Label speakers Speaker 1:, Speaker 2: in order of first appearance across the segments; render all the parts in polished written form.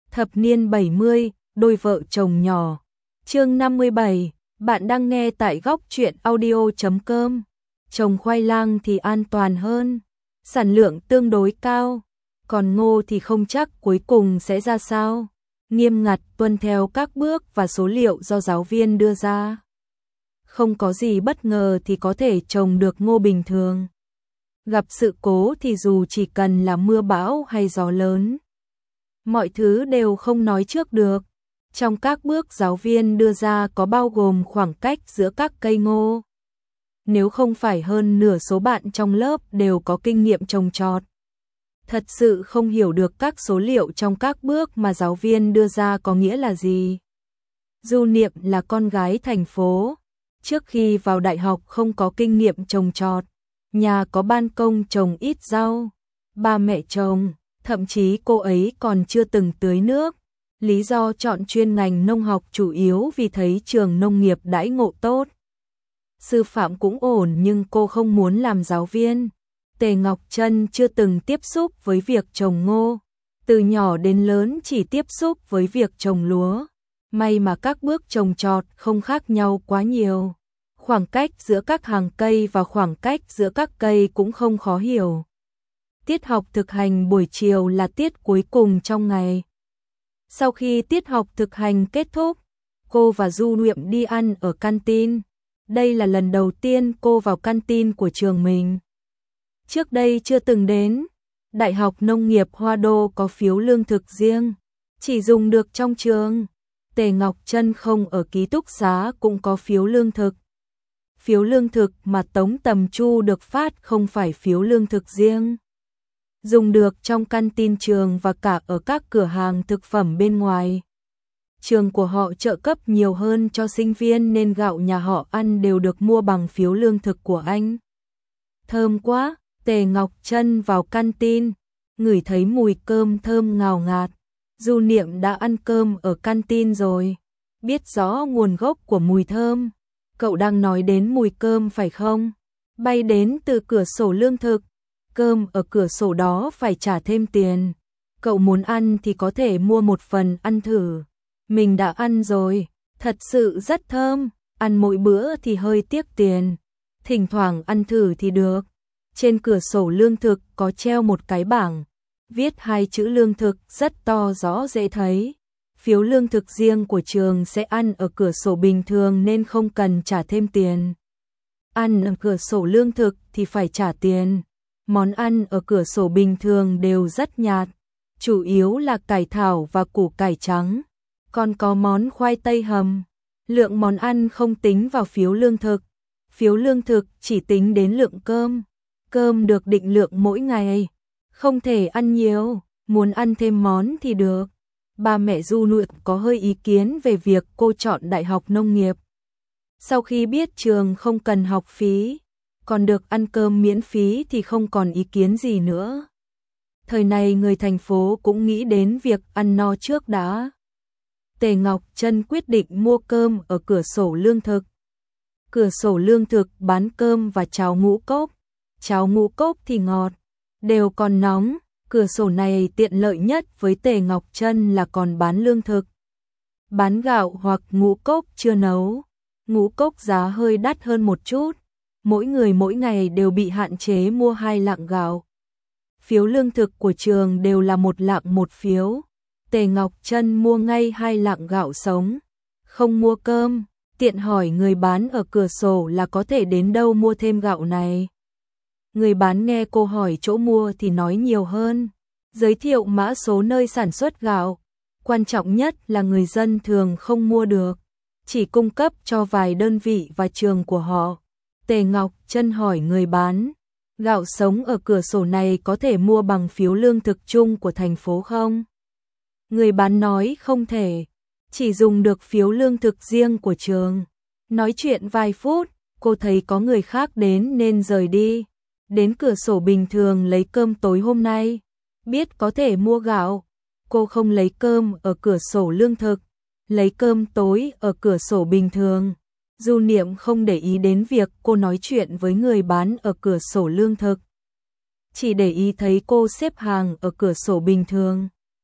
Speaker 1: Thập niên 70, đôi vợ chồng nhỏ. Chương 57, bạn đang nghe tại góc truyện audio.com. Trồng khoai lang thì an toàn hơn, sản lượng tương đối cao, còn ngô thì không chắc cuối cùng sẽ ra sao. Nghiêm ngặt tuân theo các bước và số liệu do giáo viên đưa ra. Không có gì bất ngờ thì có thể trồng được ngô bình thường. Gặp sự cố thì dù chỉ cần là mưa bão hay gió lớn, mọi thứ đều không nói trước được. Trong các bước giáo viên đưa ra có bao gồm khoảng cách giữa các cây ngô. Nếu không phải hơn nửa số bạn trong lớp đều có kinh nghiệm trồng trọt, thật sự không hiểu được các số liệu trong các bước mà giáo viên đưa ra có nghĩa là gì. Du Niệm là con gái thành phố, trước khi vào đại học không có kinh nghiệm trồng trọt, nhà có ban công trồng ít rau, ba mẹ trồng, thậm chí cô ấy còn chưa từng tưới nước. Lý do chọn chuyên ngành nông học chủ yếu vì thấy trường nông nghiệp đãi ngộ tốt. Sư phạm cũng ổn nhưng cô không muốn làm giáo viên. Tề Ngọc Trân chưa từng tiếp xúc với việc trồng ngô, từ nhỏ đến lớn chỉ tiếp xúc với việc trồng lúa. May mà các bước trồng trọt không khác nhau quá nhiều. Khoảng cách giữa các hàng cây và khoảng cách giữa các cây cũng không khó hiểu. Tiết học thực hành buổi chiều là tiết cuối cùng trong ngày. Sau khi tiết học thực hành kết thúc, cô và Du Niệm đi ăn ở canteen. Đây là lần đầu tiên cô vào canteen của trường mình. Trước đây chưa từng đến. Đại học Nông nghiệp Hoa Đô có phiếu lương thực riêng, chỉ dùng được trong trường. Tề Ngọc Trân không ở ký túc xá cũng có phiếu lương thực. Phiếu lương thực mà Tống Tầm Chu được phát không phải phiếu lương thực riêng, dùng được trong canteen trường và cả ở các cửa hàng thực phẩm bên ngoài. Trường của họ trợ cấp nhiều hơn cho sinh viên nên gạo nhà họ ăn đều được mua bằng phiếu lương thực của anh. Thơm quá, Tề Ngọc Trân vào canteen, ngửi thấy mùi cơm thơm ngào ngạt. Du Niệm đã ăn cơm ở canteen rồi, biết rõ nguồn gốc của mùi thơm. Cậu đang nói đến mùi cơm phải không? Bay đến từ cửa sổ lương thực. Cơm ở cửa sổ đó phải trả thêm tiền. Cậu muốn ăn thì có thể mua một phần ăn thử. Mình đã ăn rồi, thật sự rất thơm. Ăn mỗi bữa thì hơi tiếc tiền, thỉnh thoảng ăn thử thì được. Trên cửa sổ lương thực có treo một cái bảng, viết hai chữ lương thực rất to rõ dễ thấy. Phiếu lương thực riêng của trường sẽ ăn ở cửa sổ bình thường nên không cần trả thêm tiền. Ăn ở cửa sổ lương thực thì phải trả tiền. Món ăn ở cửa sổ bình thường đều rất nhạt, chủ yếu là cải thảo và củ cải trắng, còn có món khoai tây hầm. Lượng món ăn không tính vào phiếu lương thực. Phiếu lương thực chỉ tính đến lượng cơm. Cơm được định lượng mỗi ngày, không thể ăn nhiều, muốn ăn thêm món thì được. Ba mẹ Du Niệm có hơi ý kiến về việc cô chọn Đại học Nông nghiệp. Sau khi biết trường không cần học phí, còn được ăn cơm miễn phí thì không còn ý kiến gì nữa. Thời này người thành phố cũng nghĩ đến việc ăn no trước đã. Tề Ngọc Trân quyết định mua cơm ở cửa sổ lương thực. Cửa sổ lương thực bán cơm và cháo ngũ cốc. Cháo ngũ cốc thì ngọt, đều còn nóng. Cửa sổ này tiện lợi nhất với Tề Ngọc Trân là còn bán lương thực. Bán gạo hoặc ngũ cốc chưa nấu. Ngũ cốc giá hơi đắt hơn một chút. Mỗi người mỗi ngày đều bị hạn chế mua 2 lạng gạo. Phiếu lương thực của trường đều là 1 lạng một phiếu. Tề Ngọc Trân mua ngay 2 lạng gạo sống, không mua cơm, tiện hỏi người bán ở cửa sổ là có thể đến đâu mua thêm gạo này. Người bán nghe cô hỏi chỗ mua thì nói nhiều hơn, giới thiệu mã số nơi sản xuất gạo. Quan trọng nhất là người dân thường không mua được, chỉ cung cấp cho vài đơn vị và trường của họ. Tề Ngọc Trân hỏi người bán, gạo sống ở cửa sổ này có thể mua bằng phiếu lương thực chung của thành phố không? Người bán nói không thể, chỉ dùng được phiếu lương thực riêng của trường. Nói chuyện vài phút, cô thấy có người khác đến nên rời đi. Đến cửa sổ bình thường lấy cơm tối hôm nay, biết có thể mua gạo. Cô không lấy cơm ở cửa sổ lương thực, lấy cơm tối ở cửa sổ bình thường. Du Niệm không để ý đến việc cô nói chuyện với người bán ở cửa sổ lương thực, chỉ để ý thấy cô xếp hàng ở cửa sổ bình thường.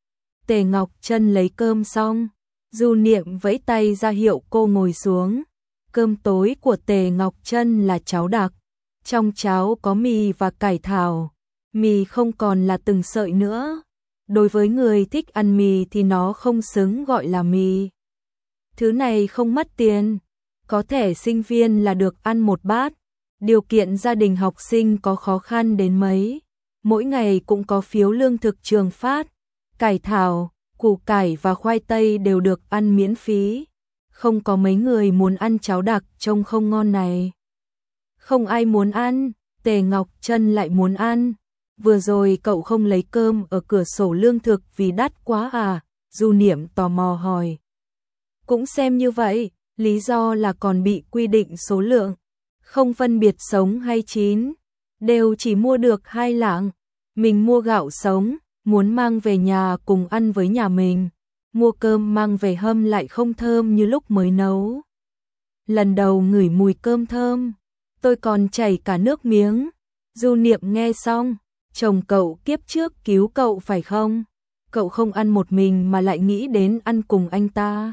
Speaker 1: Tề Ngọc Trân lấy cơm xong, Du Niệm vẫy tay ra hiệu cô ngồi xuống. Cơm tối của Tề Ngọc Trân là cháo đặc, trong cháo có mì và cải thảo, mì không còn là từng sợi nữa. Đối với người thích ăn mì thì nó không xứng gọi là mì. Thứ này không mất tiền, có thẻ sinh viên là được ăn một bát. Điều kiện gia đình học sinh có khó khăn đến mấy, mỗi ngày cũng có phiếu lương thực trường phát. Cải thảo, củ cải và khoai tây đều được ăn miễn phí. Không có mấy người muốn ăn cháo đặc trông không ngon này. Không ai muốn ăn, Tề Ngọc Trân lại muốn ăn. Vừa rồi cậu không lấy cơm ở cửa sổ lương thực vì đắt quá à? Du Niệm tò mò hỏi. Cũng xem như vậy, lý do là còn bị quy định số lượng. Không phân biệt sống hay chín, đều chỉ mua được 2 lạng. Mình mua gạo sống, muốn mang về nhà cùng ăn với nhà mình. Mua cơm mang về hâm lại không thơm như lúc mới nấu. Lần đầu ngửi mùi cơm thơm, tôi còn chảy cả nước miếng. Du Niệm nghe xong, chồng cậu kiếp trước cứu cậu phải không? Cậu không ăn một mình mà lại nghĩ đến ăn cùng anh ta.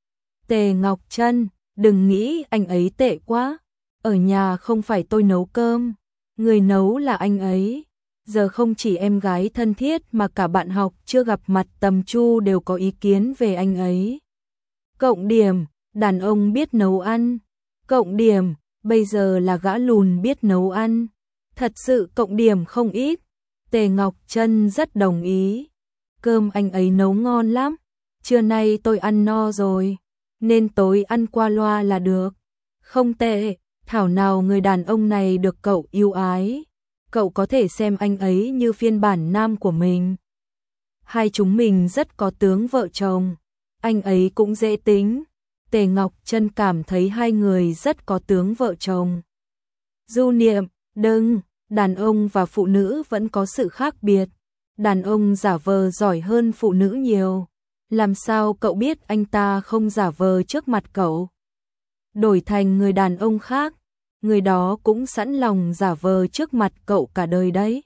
Speaker 1: Tề Ngọc Trân, đừng nghĩ anh ấy tệ quá. Ở nhà không phải tôi nấu cơm, người nấu là anh ấy. Giờ không chỉ em gái thân thiết mà cả bạn học chưa gặp mặt tầm chu đều có ý kiến về anh ấy. Cộng điểm, đàn ông biết nấu ăn. Cộng điểm, bây giờ là gã lùn biết nấu ăn. Thật sự cộng điểm không ít. Tề Ngọc Trân rất đồng ý. Cơm anh ấy nấu ngon lắm. Trưa nay tôi ăn no rồi, nên tối ăn qua loa là được. Không tệ, thảo nào người đàn ông này được cậu yêu ái. Cậu có thể xem anh ấy như phiên bản nam của mình. Hai chúng mình rất có tướng vợ chồng. Anh ấy cũng dễ tính. Tề Ngọc Trân cảm thấy hai người rất có tướng vợ chồng. Du Niệm, đừng, đàn ông và phụ nữ vẫn có sự khác biệt. Đàn ông giả vờ giỏi hơn phụ nữ nhiều. Làm sao cậu biết anh ta không giả vờ trước mặt cậu? Đổi thành người đàn ông khác, người đó cũng sẵn lòng giả vờ trước mặt cậu cả đời đấy.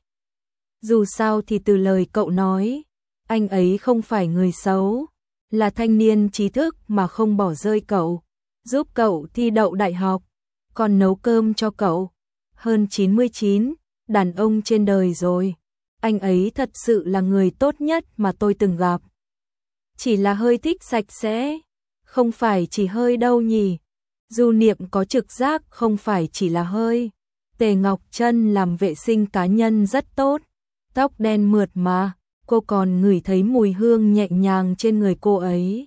Speaker 1: Dù sao thì từ lời cậu nói, anh ấy không phải người xấu, là thanh niên trí thức mà không bỏ rơi cậu, giúp cậu thi đậu đại học, còn nấu cơm cho cậu. Hơn 99, đàn ông trên đời rồi. Anh ấy thật sự là người tốt nhất mà tôi từng gặp. Chỉ là hơi thích sạch sẽ, không phải chỉ hơi đâu nhỉ. Du Niệm có trực giác không phải chỉ là hơi. Tề Ngọc Trân làm vệ sinh cá nhân rất tốt, tóc đen mượt mà, cô còn ngửi thấy mùi hương nhẹ nhàng trên người cô ấy.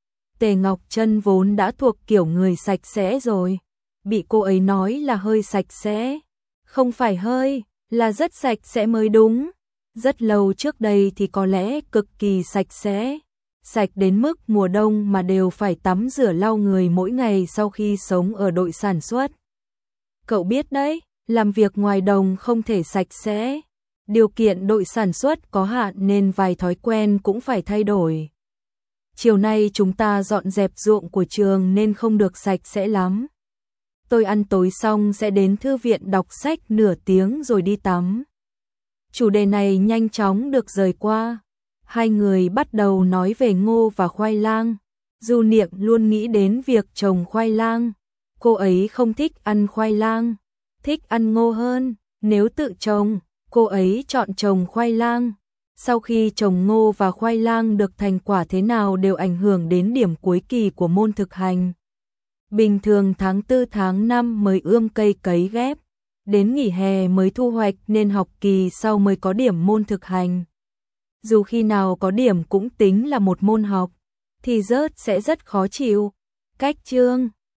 Speaker 1: Tề Ngọc Trân vốn đã thuộc kiểu người sạch sẽ rồi, bị cô ấy nói là hơi sạch sẽ. Không phải hơi, là rất sạch sẽ mới đúng. Rất lâu trước đây thì có lẽ cực kỳ sạch sẽ. Sạch đến mức mùa đông mà đều phải tắm rửa lau người mỗi ngày sau khi sống ở đội sản xuất. Cậu biết đấy, làm việc ngoài đồng không thể sạch sẽ. Điều kiện đội sản xuất có hạn nên vài thói quen cũng phải thay đổi. Chiều nay chúng ta dọn dẹp ruộng của trường nên không được sạch sẽ lắm. Tôi ăn tối xong sẽ đến thư viện đọc sách nửa tiếng rồi đi tắm. Chủ đề này nhanh chóng được rời qua. Hai người bắt đầu nói về ngô và khoai lang. Du Niệm luôn nghĩ đến việc trồng khoai lang. Cô ấy không thích ăn khoai lang, thích ăn ngô hơn. Nếu tự trồng, cô ấy chọn trồng khoai lang. Sau khi trồng ngô và khoai lang được thành quả thế nào đều ảnh hưởng đến điểm cuối kỳ của môn thực hành. Bình thường tháng 4 tháng 5 mới ươm cây cấy ghép, đến nghỉ hè mới thu hoạch nên học kỳ sau mới có điểm môn thực hành. Dù khi nào có điểm cũng tính là một môn học, thì rớt sẽ rất khó chịu. Cách chương